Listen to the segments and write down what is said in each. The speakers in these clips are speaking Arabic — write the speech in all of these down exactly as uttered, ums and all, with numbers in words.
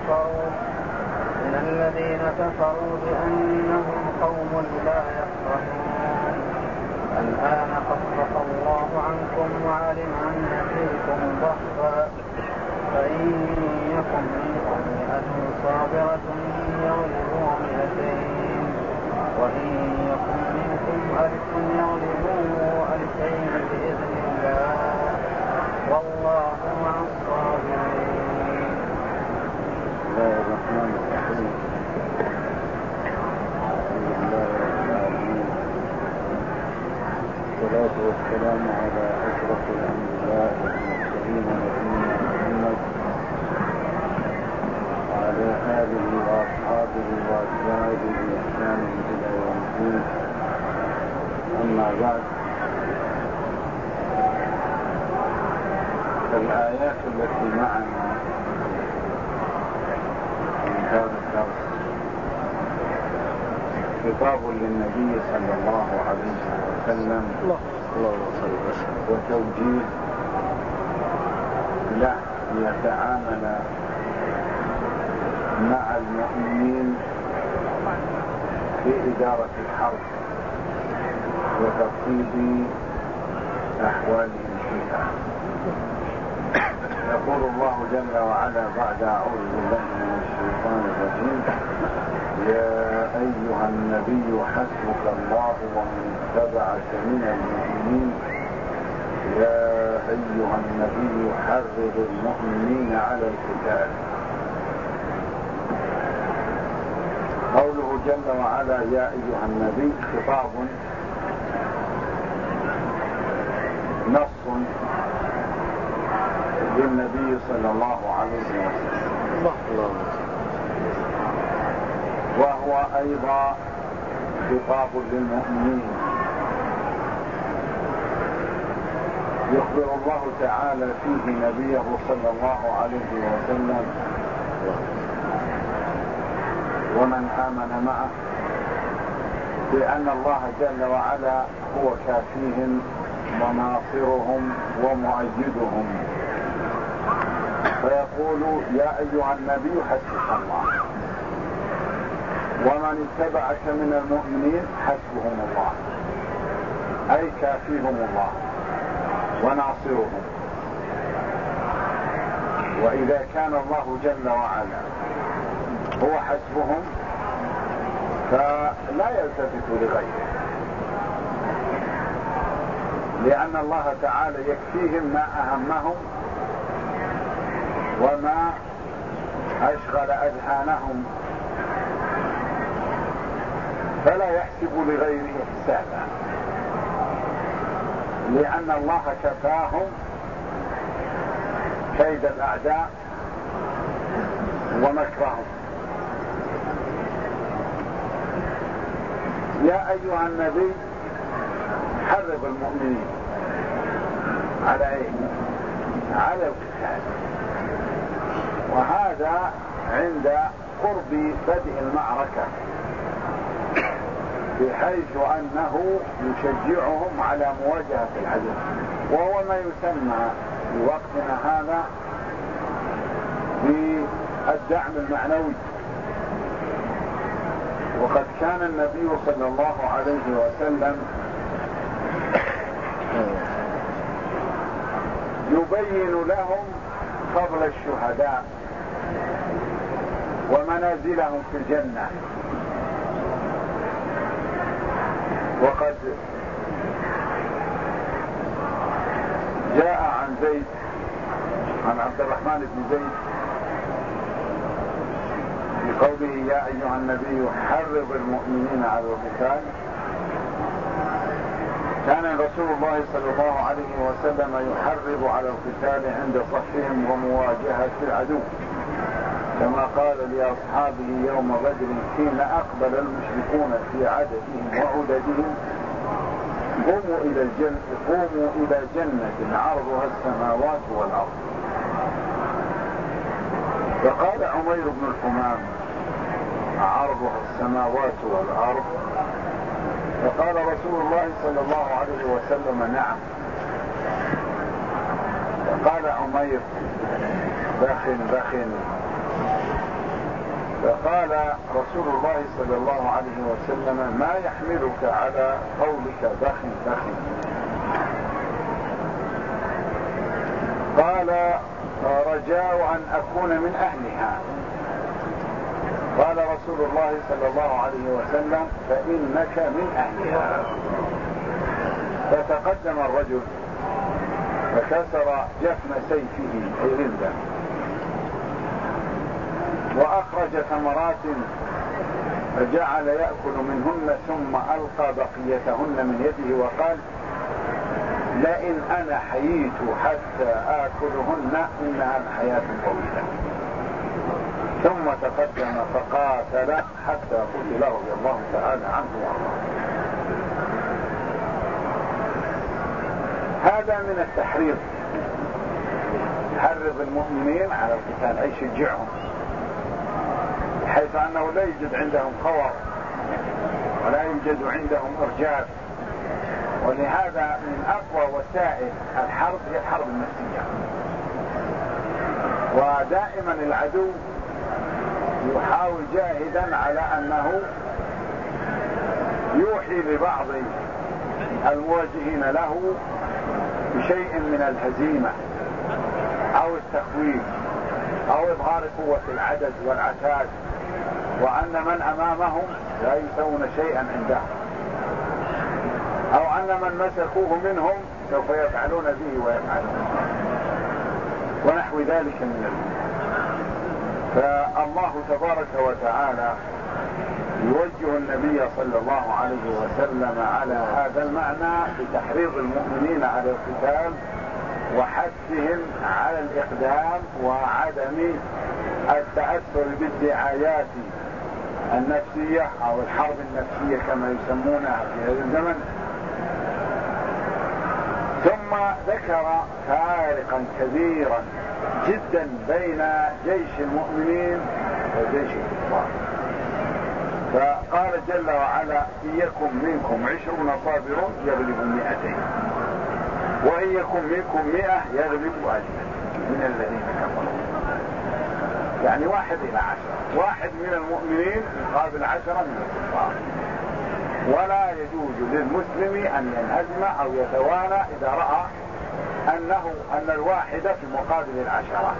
كفروا من الذين كفروا بأنهم قوم لا يفقهون. الآن خفف الله عنكم وعلم أن فيكم ضعفا فإن يكن منكم مئة صابرة يغلبوا مئتين وإن يكن منكم ألف يغلبوا ألفين بإذن الله والله مع الصابرين. بسم الله الرحمن الرحيم. الحمد لله رب العالمين والصلاة والسلام على أشرف الأنبياء والمرسلين نبينا محمد وعلى آله وأصحابه وأتباعه بإحسان إلى يوم الدين. أما بعد، فالآيات التي معنا من هذا الدرس خطاب للنبي صلى الله عليه وسلم وتوجيه له ليتعامل مع المؤمنين في إدارة الحرب وترتيب أحوالهم فيها. يقول الله جل وعلا بعد أعوذ بالله من الشيطان الرجيم: يا أيها النبي حسبك الله ومن اتبعك من المؤمنين يا أيها النبي حرض المؤمنين على القتال. قوله جل وعلا يا أيها النبي خطاب نص للنبي صلى الله عليه وسلم، وهو أيضا خطاب للمؤمنين. يخبر الله تعالى فيه نبيه صلى الله عليه وسلم ومن آمن معه بأن الله جل وعلا هو كافيهم وناصرهم ومؤيدهم، فيقول يا أيها النبي حسبك الله ومن اتبعك من المؤمنين حسبهم الله، أي كافيهم الله وناصرهم. وإذا كان الله جل وعلا هو حسبهم فلا يلتفت لغيره، لأن الله تعالى يكفيهم ما أهمهم وما أشغل أذهانهم، فلا يحسب لغيره حسابا، لأن الله كفاهم كيد الأعداء ومكرهم. يا أيها النبي حرض المؤمنين على ايه؟ على القتال، وهذا عند قرب بدء المعركة، بحيث أنه يشجعهم على مواجهة العدو، وهو ما يسمى في وقتنا هذا بالدعم المعنوي. وقد كان النبي صلى الله عليه وسلم يبين لهم فضل الشهداء ومنازلهم في الجنة. وقد جاء عن زيد عن عبد الرحمن بن زيد بقوله يا أيها النبي حرض المؤمنين على القتال. كان رسول الله صلى الله عليه وسلم يحرض على القتال عند صفهم ومواجهة العدو، كما قال لأصحابه يوم بدر حين أقبل المشركون في عددهم وعددهم: قوموا إلى الجنة قوموا إلى جنة عرضها السماوات والأرض. فقال عمير بن الحمام: عرضها السماوات والأرض؟ فقال رسول الله صلى الله عليه وسلم: نعم. فقال عمير: بخ بخ فقال رسول الله صلى الله عليه وسلم: ما يحملك على قولك بخ بخ؟ قال: رجاء أن أكون من أهلها. قال رسول الله صلى الله عليه وسلم: فإنك من أهلها. فتقدم الرجل فكسر جفن سيفه أي رندا، وأخرج ثمرات فجعل يأكل منهن، ثم ألقى بقيتهن من يده وقال: لئن أنا حييت حتى آكلهن إنها الحياة طويلة. ثم تقدم فقاتل حتى قتل رضي الله تعالى عنه وارضاه. هذا من التحريض، يحرض المؤمنين على القتال، أي يشجعهم، حيث أنه لا يوجد عندهم خور ولا يوجد عندهم إرجاف. ولهذا من أقوى وسائل الحرب هي الحرب النفسية. ودائما العدو يحاول جاهدا على أنه يوحي لبعض المواجهين له بشيء من الهزيمة أو التخويف أو إظهار قوة العدد والعتاد، وأن من أمامهم لا يسوون شيئا عندهم، أو أن من مسكوه منهم سوف يفعلون به ويفعلون ونحو ذلك من الأمور. فالله تبارك وتعالى يوجه النبي صلى الله عليه وسلم على هذا المعنى بتحريض المؤمنين على القتال وحثهم على الإقدام وعدم التأثر بالدعايات النفسية أو الحرب النفسية كما يسمونها في هذا الزمن. ثم ذكر فارقا كبيرا جدا بين جيش المؤمنين وجيش الكفار، فقال جل وعلا: إن يكن منكم عشرون صابرون يغلبوا مئتين، وإن يكن منكم مئة يغلبوا ألفا من الذين كفروا. يعني واحد إلى عشرة، واحد من المؤمنين يقابل عشرة من الكفار. ولا يجوز للمسلم أن ينهزم أو يتوانى إذا رأى أنه أن الواحد في مقابل العشرة،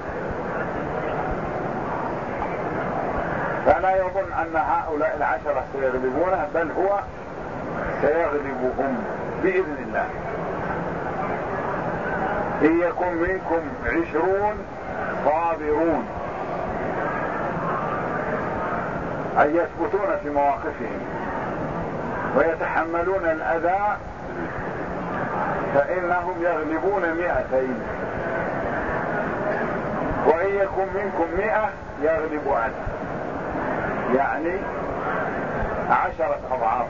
فلا يظن أن هؤلاء العشرة سيغلبونه، بل هو سيغلبهم بإذن الله. إن يكن منكم عشرون صابرون، أي يثبتون في مواقفهم ويتحملون الأذى، فإنهم يغلبون مئتين. وإن يكن منكم مئة يغلب ألف، يعني عشرة أضعاف.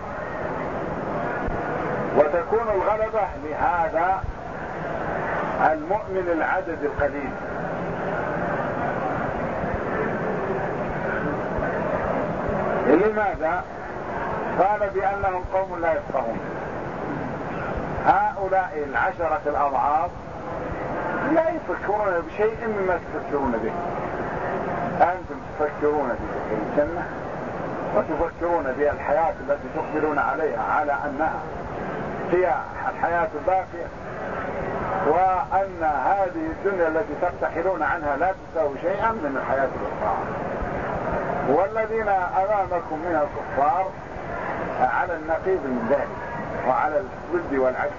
وتكون الغلبة لهذا المؤمن العدد القليل. لماذا؟ قال: بأنهم قوم لا يفقهون. هؤلاء العشرة الأضعاف لا يفكرون بشيء مما تفكرون به. أنتم تفكرون بدخول الجنة وتفكرون بالحياة التي تقبلون عليها على أنها هي الحياة الباقية، وأن هذه الدنيا التي ترتحلون عنها لا تساوي شيئا من الحياة الأخرى. والذين أمامكم من الكفار على النقيض من ذلك وعلى الضد والعكس،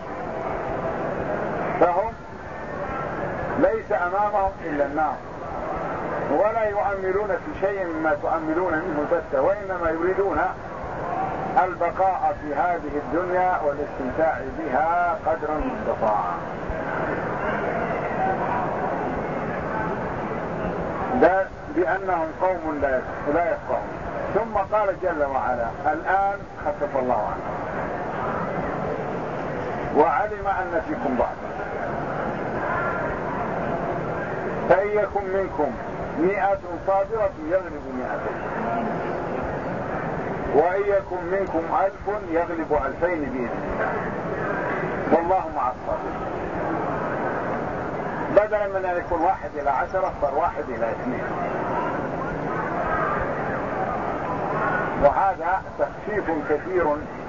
فهم ليس أمامهم إلا النار، ولا يؤملون في شيء مما تؤملون منه بتة، وإنما يريدون البقاء في هذه الدنيا والاستمتاع بها قدر المستطاع. ده بأنهم قوم لا يفقهون. ثم قال جل وعلا: الآن خفف الله عنهم وعلم أن فيكم ضعف، فإن يكن منكم مئة صابرة يغلب مئتين، وإن يكن منكم ألف يغلب ألفين بإذن الله، والله مع الصابرين. بدلا من أن يكون واحد إلى عشرة صار واحد إلى اثنين. وهذا تخفيف كثير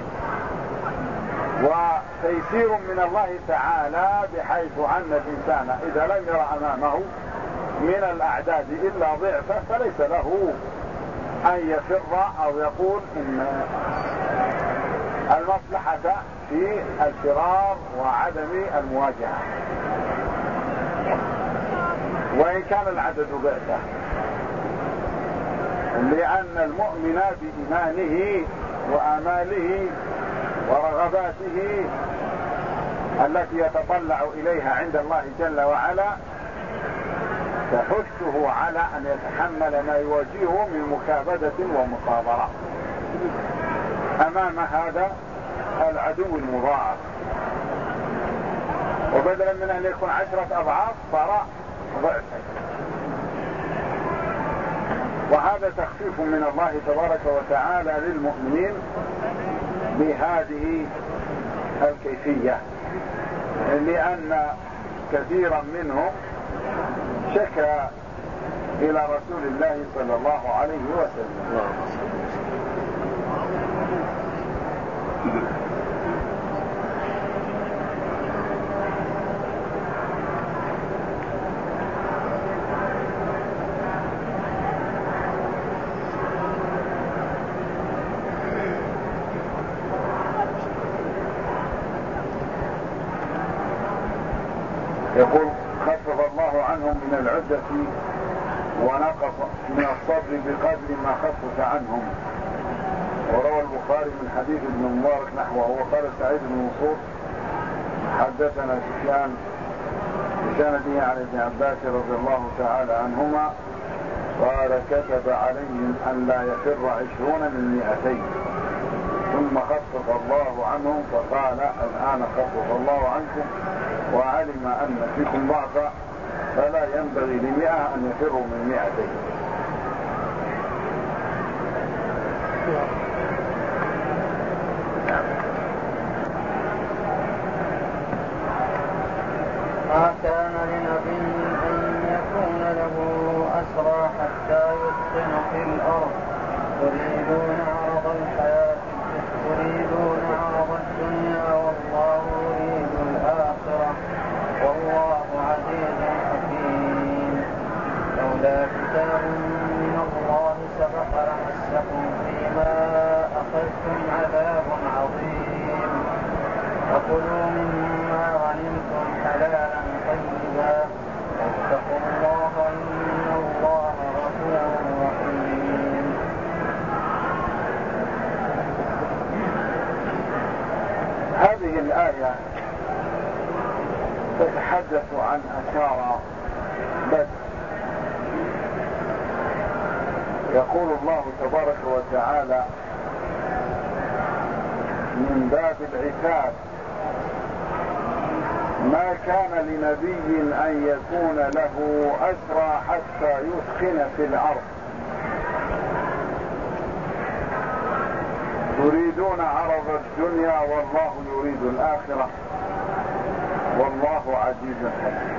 وتيسير من الله تعالى، بحيث أن الإنسان إذا لم يرى أمامه من الأعداد إلا ضعفه فليس له أن يفر أو يقول إن المصلحة في الفرار وعدم المواجهة، وإن كان العدد ضعفه، لأن المؤمن بإيمانه وآماله ورغباته التي يتطلع إليها عند الله جل وعلا تحثه على أن يتحمل ما يواجهه من مكابدة ومصابرة أمام هذا العدو المضاعف، وبدلا من أن يكون عشرة أضعاف صار ضعفا. وهذا تخفيف من الله تبارك وتعالى للمؤمنين بهذه الكيفية، لأن كثيرا منهم شكى إلى رسول الله صلى الله عليه وسلم. يقول خفف الله عنهم من العدة ونقص من الصبر بقدر ما خفف عنهم. وروى البخاري من حديث ابن مبارك نحوه، وقال سعيد بن منصور حدثنا سفيان بسنده عن ابن عباس رضي الله تعالى عنهما قال كتب عليهم أن لا يفر عشرون من مئتين ثم خفف الله عنهم فقال الآن خفف الله عنكم وعلم أن فيكم ضعفا فلا ينبغي لمئة أن يفروا من مئتين. ما كان لنبي أن يكون له أسرى حتى يثخن في الأرض تريدون عرض الحياة تريدون عرض الدنيا والله يريد الآخرة والله عزيز حكيم. لولا كتاب من الله سبق لمسكم فيما أخذتم عذاب عظيم. فكلوا مما غنمتم حلالا طيبا واتقوا الله إن الله غفور رحيم. هذه الآية تتحدث عن أسارى بدر. يقول الله تبارك وتعالى من باب العتاب ما كان لنبي أن يكون له أسرى حتى يثخن في الأرض تريدون عرض الدنيا والله يريد الآخرة والله عزيز حكيم.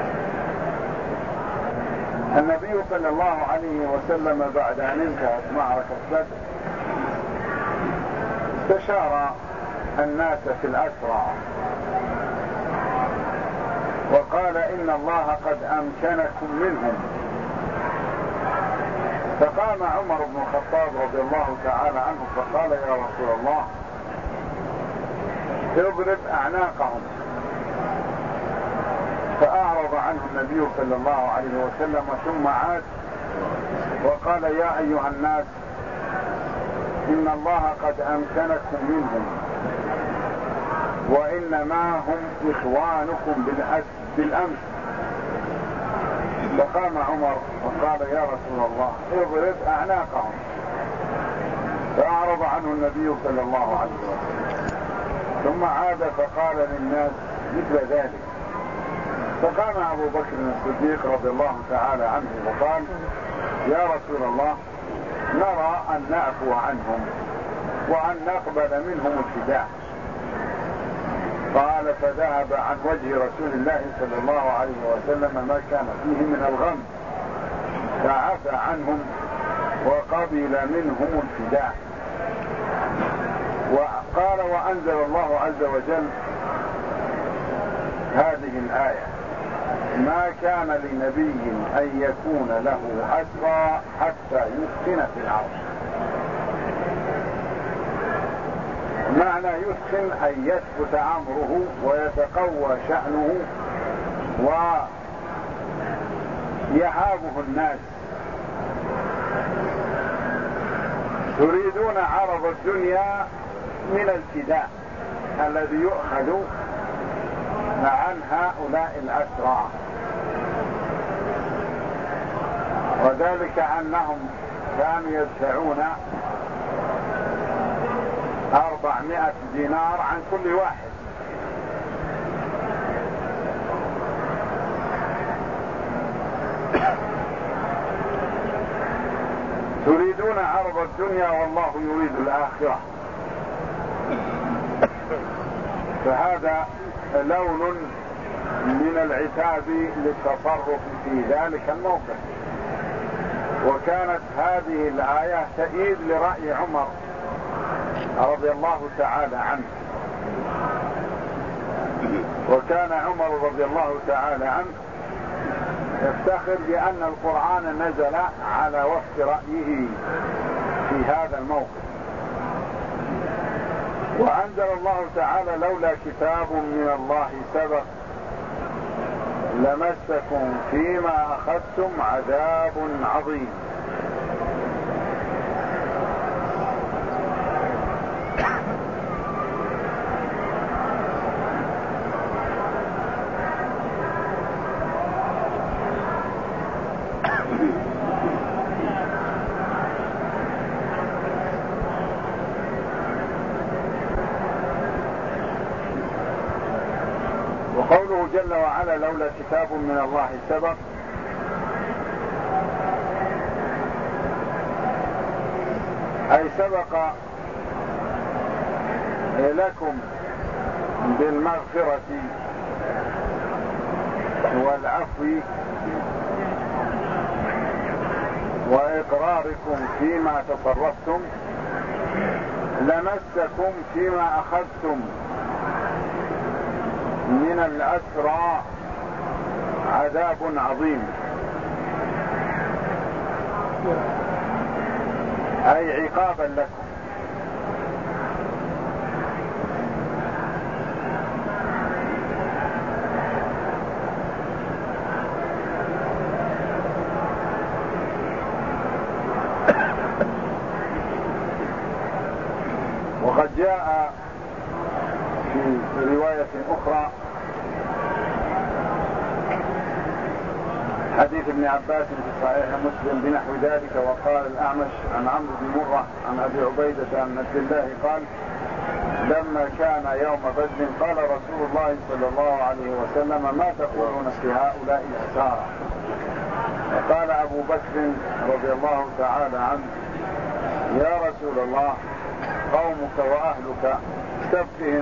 النبي صلى الله عليه وسلم بعد أن انتهت معركة بدر استشار الناس في الأسرى وقال إن الله قد أمكنكم منهم. فقام عمر بن الخطاب رضي الله تعالى عنه فقال يا رسول الله اضرب أعناقهم. فأعرض عنه النبي صلى الله عليه وسلم ثم عاد وقال يا أيها الناس إن الله قد أمكنكم منهم وإنما هم إخوانكم بالأمس. فقام عمر وقال يا رسول الله اضرب أعناقهم. فأعرض عنه النبي صلى الله عليه وسلم ثم عاد فقال للناس مثل ذلك. فقام أبو بكر الصديق رضي الله تعالى عنه وقال يا رسول الله نرى أن نعفو عنهم وأن نقبل منهم الفداء. قال فذهب عن وجه رسول الله صلى الله عليه وسلم ما كان فيه من الغم فعفى عنهم وقبل منهم الفداء. وقال وأنزل الله عز وجل هذه الآية: ما كان لنبي أن يكون له أسرى حتى يثخن في الأرض. معنى يثخن أن يثبت أمره ويتقوى شأنه ويهابه الناس. تريدون عرض الدنيا من الفداء الذي يؤخذ عن هؤلاء الأسرى، وذلك أنهم كانوا يدفعون أربعمائة دينار عن كل واحد. تريدون عرض الدنيا والله يريد الآخرة. فهذا لون من العتاب للتصرف في ذلك الموقف. وكانت هذه الآية تأييد لرأي عمر رضي الله تعالى عنه. وكان عمر رضي الله تعالى عنه يفتخر بأن القرآن نزل على وفق رأيه في هذا الموقف. وأنزل الله تعالى: لولا كتاب من الله سبق لمسكم فيما أخذتم عذاب عظيم. وقوله جل وعلا: لولا كتاب من الله سبق، أي سبق لكم بالمغفرة والعفو وإقراركم فيما تصرفتم، لمسكم فيما أخذتم من الأسرى عذاب عظيم، أي عقابا لكم. وقد جاء في رواية أخرى حديث ابن عباس في صحيح مسلم بنحو ذلك. وقال الأعمش عن عمرو بن مرة عن أبي عبيدة عن عبد الله قال: لما كان يوم بدر قال رسول الله صلى الله عليه وسلم: ما تقولون في هؤلاء الأسارى؟ فقال أبو بكر رضي الله تعالى عنه: يا رسول الله، قومك وأهلك استبقهم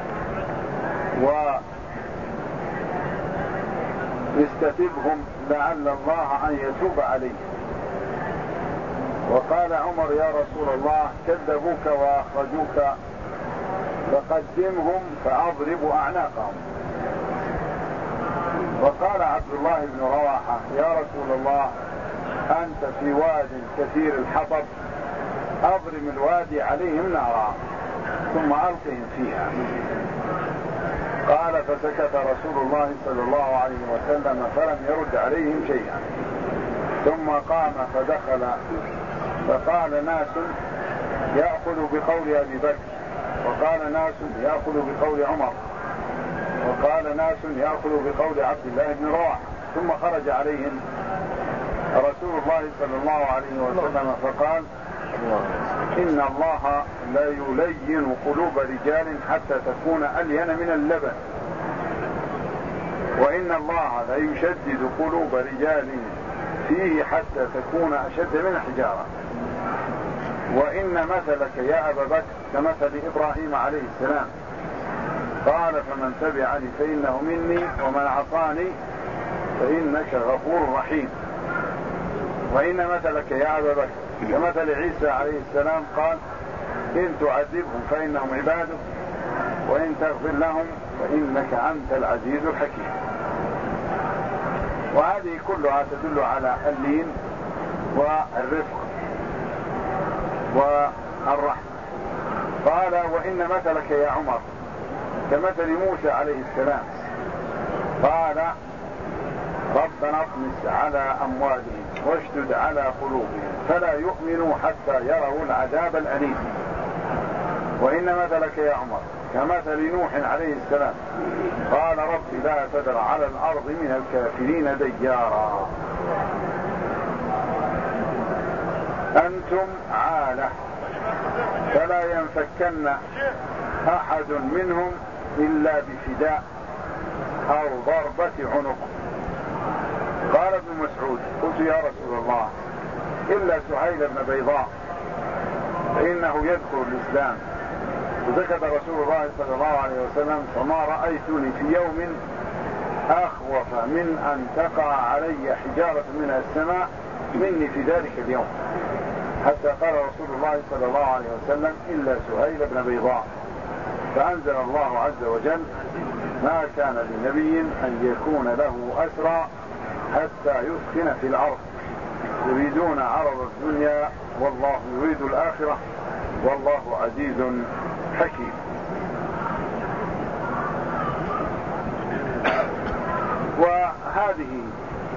واستتبهم لعل الله أن يتوب عليهم. وقال عمر: يا رسول الله، كذبوك وأخرجوك، فقدمهم فأضرب أعناقهم. وقال عبد الله بن رواحة: يا رسول الله، أنت في واد كثير الحطب، أضرم الوادي عليهم نارا ثم ألقهم فيها. قال: فسكت رسول الله صلى الله عليه وسلم فلم يرد عليهم شيئا، ثم قام فدخل فقال ناس يأخذ بقول أبي بكر، وقال ناس يأخذ بقول عمر، وقال ناس يأخذ بقول عبد الله بن رواحة. ثم خرج عليهم رسول الله صلى الله عليه وسلم فقال: إن الله لا يلين قلوب رجال حتى تكون ألين من اللبن، وإن الله لا يشدد قلوب رجال فيه حتى تكون أشد من الحجارة، وإن مثلك يا أبا بكر كمثل إبراهيم عليه السلام. قال: فمن تبعني فإنه مني، ومن عصاني فإنك غفور رحيم. وإن مثلك يا أبا بكر كمثل عيسى عليه السلام قال إن تعذبهم فإنهم عبادك وإن تغفر لهم فإنك أنت العزيز الحكيم. وهذه كلها تدل على اللين والرفق والرحمة. قال وإن مثلك يا عمر كمثل موسى عليه السلام قال ربنا اطمس على أموالهم واشدد على قلوبهم فلا يؤمنوا حتى يروا العذاب الأليم. وإن مثلك يا عمر كمثل نوح عليه السلام قال رب لا تذر على الأرض من الكافرين ديارا. أنتم عالة فلا ينفكن أحد منهم إلا بفداء أو ضربة عنق. قال ابن مسعود قلت يا رسول الله إلا سهيل بن بيضاء فإنه يذكر الإسلام. وذكر رسول الله صلى الله عليه وسلم فما رأيتني في يوم أخوف من أن تقع علي حجارة من السماء مني في ذلك اليوم، حتى قال رسول الله صلى الله عليه وسلم إلا سهيل بن بيضاء. فأنزل الله عز وجل ما كان لنبي أن يكون له أسرى حتى يسكن في الأرض يريدون عرض الدنيا والله يريد الآخرة والله عزيز حكيم. وهذه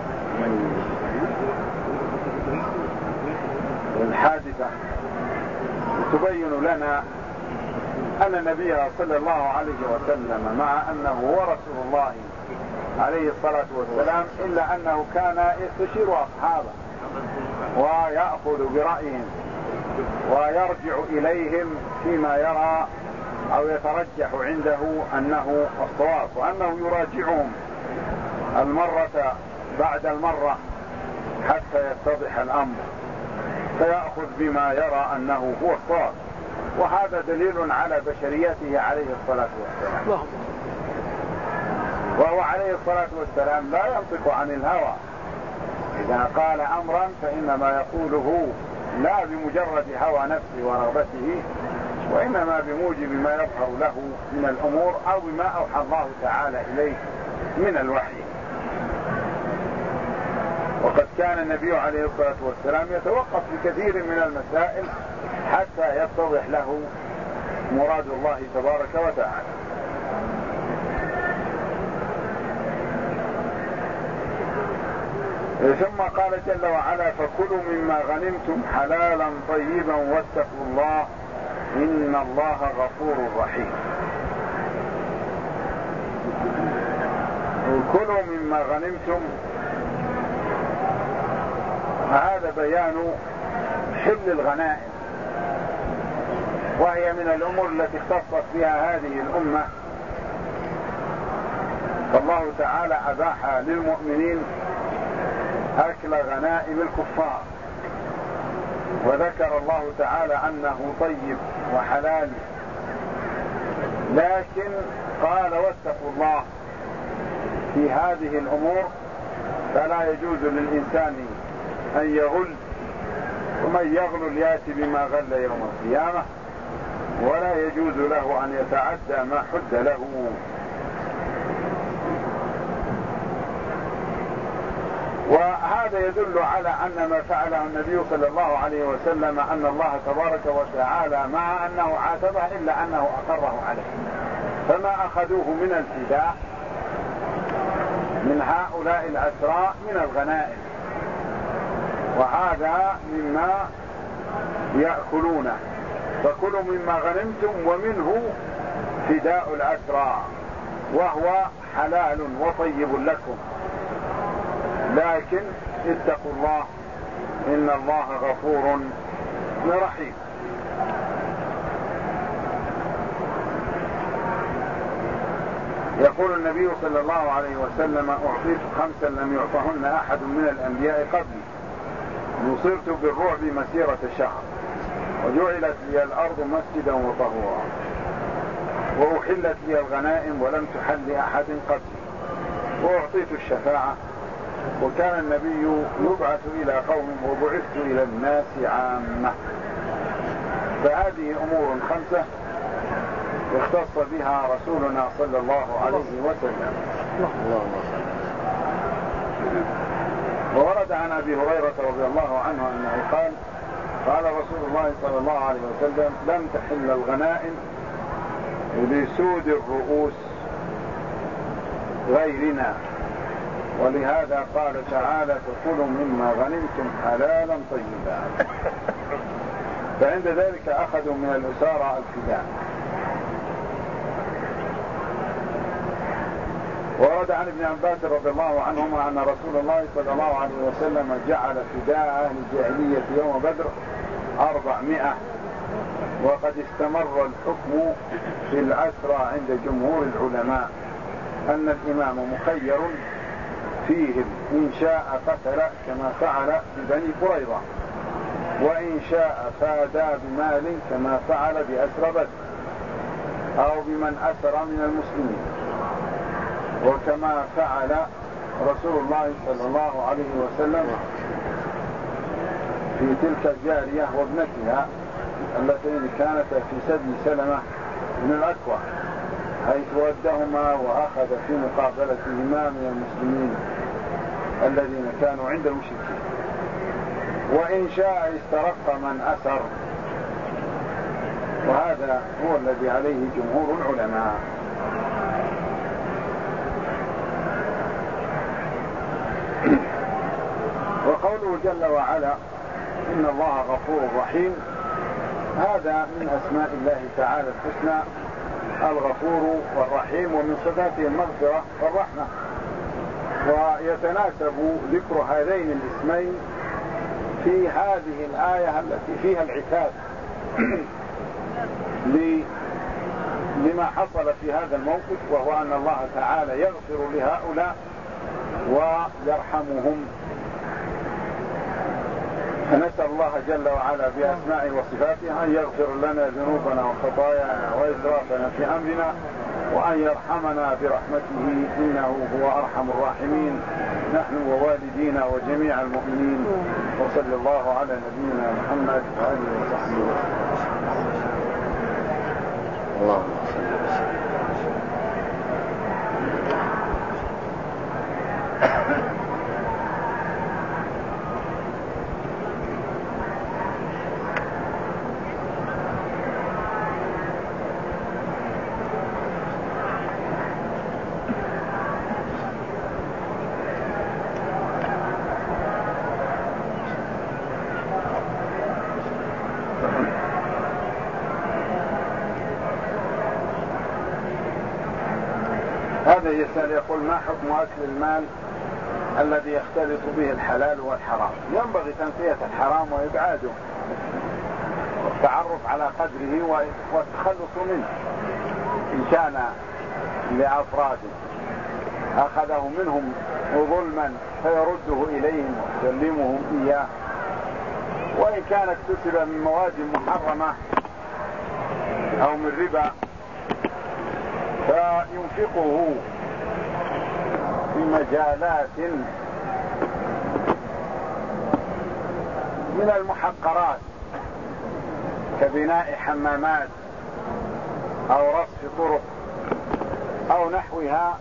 الحادثة تبين لنا أن النبي صلى الله عليه وسلم مع أنه هو رسول الله عليه الصلاة والسلام إلا أنه كان يستشير أصحابه ويأخذ برأيهم ويرجع إليهم فيما يرى أو يترجح عنده أنه الصواب، وأنه يراجعهم المرة بعد المرة حتى يتضح الأمر فيأخذ بما يرى أنه هو الصواب. وهذا دليل على بشريته عليه الصلاة والسلام، وهو عليه الصلاة والسلام لا ينطق عن الهوى. إذا قال أمرا فإنما يقوله لا بمجرد هوى نفسه ورغبته، وإنما بموجب ما يظهر له من الأمور أو بما أوحى الله تعالى إليه من الوحي. وقد كان النبي عليه الصلاة والسلام يتوقف في كثير من المسائل حتى يتضح له مراد الله تبارك وتعالى. ثم قال جل وعلا فكلوا مما غنمتم حلالا طيبا واتقوا الله إن الله غفور رحيم. كلوا مما غنمتم هذا بيان حل الغنائم، وهي من الأمور التي اختصت بها هذه الأمة. فالله تعالى أباح للمؤمنين أكل غنائم الكفار، وذكر الله تعالى أنه طيب وحلال، لكن قال واتقوا الله في هذه الأمور. فلا يجوز للإنسان أن يغل، ومن يغل يأتي بما غل يوم القيامة، ولا يجوز له أن يتعدى ما حد له. وهذا يدل على أن ما فعله النبي صلى الله عليه وسلم أن الله تبارك وتعالى مع أنه عاتبه إلا أنه أقره عليه، فما أخذوه من الفداء من هؤلاء الأسراء من الغنائم، وهذا مما يأكلونه. فكلوا مما غنمتم ومنه فداء الأسراء، وهو حلال وطيب لكم، لكن اتقوا الله إن الله غفور رحيم. يقول النبي صلى الله عليه وسلم أعطيت خمسا لم يعطهن أحد من الأنبياء قبلي، نصرت بالرعب مسيرة شهر، وجعلت لي الأرض مسجدا وطهورا، وأحلت لي الغنائم ولم تحل لأحد قبلي، وأعطيت الشفاعة وكان النبي يبعث إلى قوم وبعثت إلى الناس عامة. فهذه أمور خمسة اختص بها رسولنا صلى الله عليه وسلم. وورد عن أبي هريرة رضي الله عنه أنه قال قال رسول الله صلى الله عليه وسلم لم تحل الغنائم لسود الرؤوس غيرنا، ولهذا قال تعالى فكلوا مما غنمتم حلالا طيبا. فعند ذلك أخذوا من الأسارى الفداء. ورد عن ابن عباس رضي الله عنهما أن رسول الله صلى الله عليه وسلم جعل فداء أهل الجاهلية يوم بدر أربعمائة، وقد استمر الحكم في الأسرى عند جمهور العلماء أن الإمام مخير فيهم، إن شاء قتل كما فعل ببني قريظة، وإن شاء فادى بمال كما فعل بأسرى بدر أو بمن أسر من المسلمين، وكما فعل رسول الله صلى الله عليه وسلم في تلك الجارية وابنتها اللتين كانتا في سبي سلمة من الأكوع، حيث ودهما وأخذ في مقابلتهما من المسلمين الذين كانوا عند المشركين. وإن شاء استرق من أسر، وهذا هو الذي عليه جمهور العلماء. وقوله جل وعلا إن الله غفور رحيم، هذا من أسماء الله تعالى الحسنى الغفور والرحيم، ومن صفاته المغفرة والرحمة. ويتناسب ذكر هذين الاسمين في هذه الآية التي فيها العتاب لما حصل في هذا الموقف، وهو أن الله تعالى يغفر لهؤلاء ويرحمهم. فنسأل الله جل وعلا بأسمائه وصفاته أن يغفر لنا ذنوبنا وخطايانا وإسرافنا في أمرنا، وأن يرحمنا برحمته إنه هو أرحم الراحمين، نحن ووالدينا وجميع المؤمنين. وصلى الله على نبينا محمد وآله وصحبه وسلم. اللهم صل وسلم. هذا يسأل يقول ما حكم أكل المال الذي يختلط به الحلال والحرام؟ ينبغي تنفية الحرام وإبعاده والتعرف على قدره والتخلص منه. إن كان لأفراد أخذه منهم ظلما فيرده إليهم ويسلمهم إياه، وإن كان اكتسب من مواد محرمة أو من ربا فينفقه في مجالات من المحقرات كبناء حمامات أو رصف طرق أو نحوها،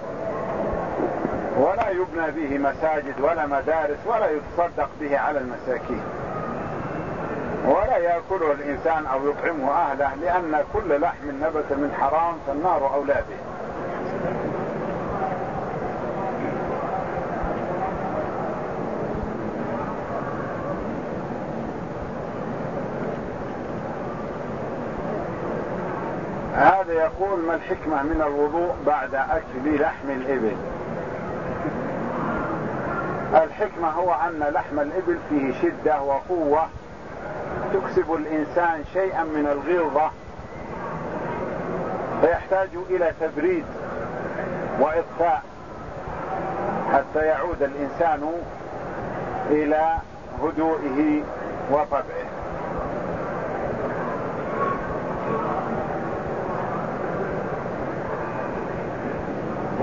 ولا يبنى به مساجد ولا مدارس ولا يتصدق به على المساكين، ولا يأكله الإنسان أو يطعمه أهله، لأن كل لحم نبت من حرام فالنار أولى به. هذا يقول ما الحكمة من الوضوء بعد أكل لحم الإبل؟ الحكمة هو أن لحم الإبل فيه شدة وقوة تكسب الإنسان شيئا من الغلظة، فيحتاج إلى تبريد وإطفاء حتى يعود الإنسان إلى هدوئه وطبعه.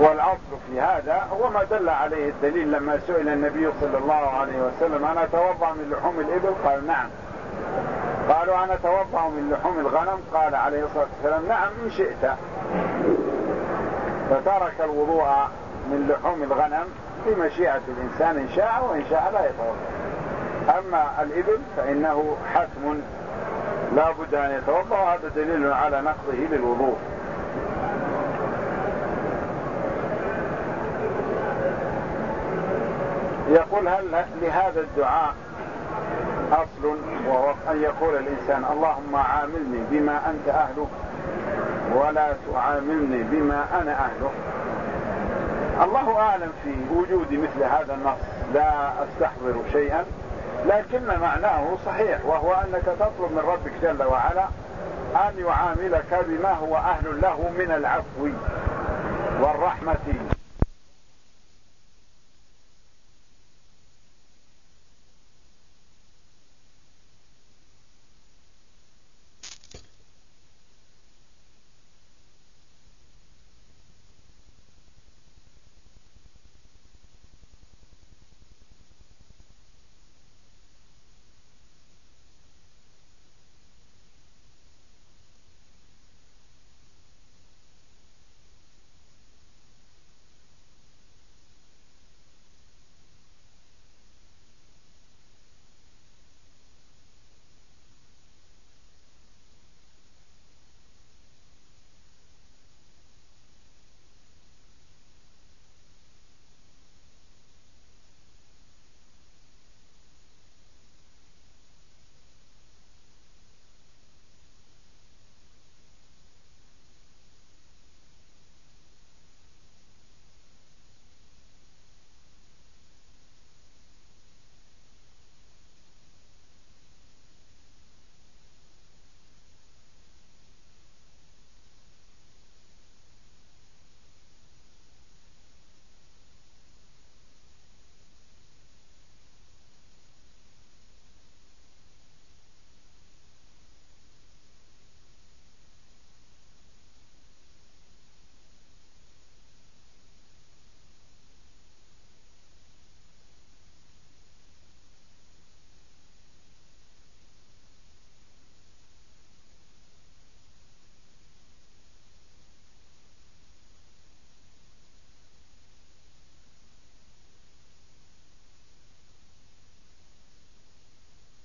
والأصل في هذا هو ما دل عليه الدليل لما سئل النبي صلى الله عليه وسلم أنا أتوضأ من لحوم الإبل؟ قال نعم. قالوا أنا أتوضأ من لحوم الغنم؟ قال عليه الصلاة والسلام نعم إن شئت. فترك الوضوء من لحوم الغنم بمشيئة الإنسان إن شاء، وإن شاء لا يتوضأ. أما الإبل فإنه حتم لا بد أن يتوضأ، وهذا دليل على نقضه للوضوء. يقول هل لهذا الدعاء أصل، وهو أن يقول الإنسان اللهم عاملني بما أنت أهله ولا تعاملني بما أنا أهله؟ الله أعلم في وجود مثل هذا النص، لا أستحضر شيئا، لكن معناه صحيح، وهو أنك تطلب من ربك جل وعلا أن يعاملك بما هو أهل له من العفو والرحمة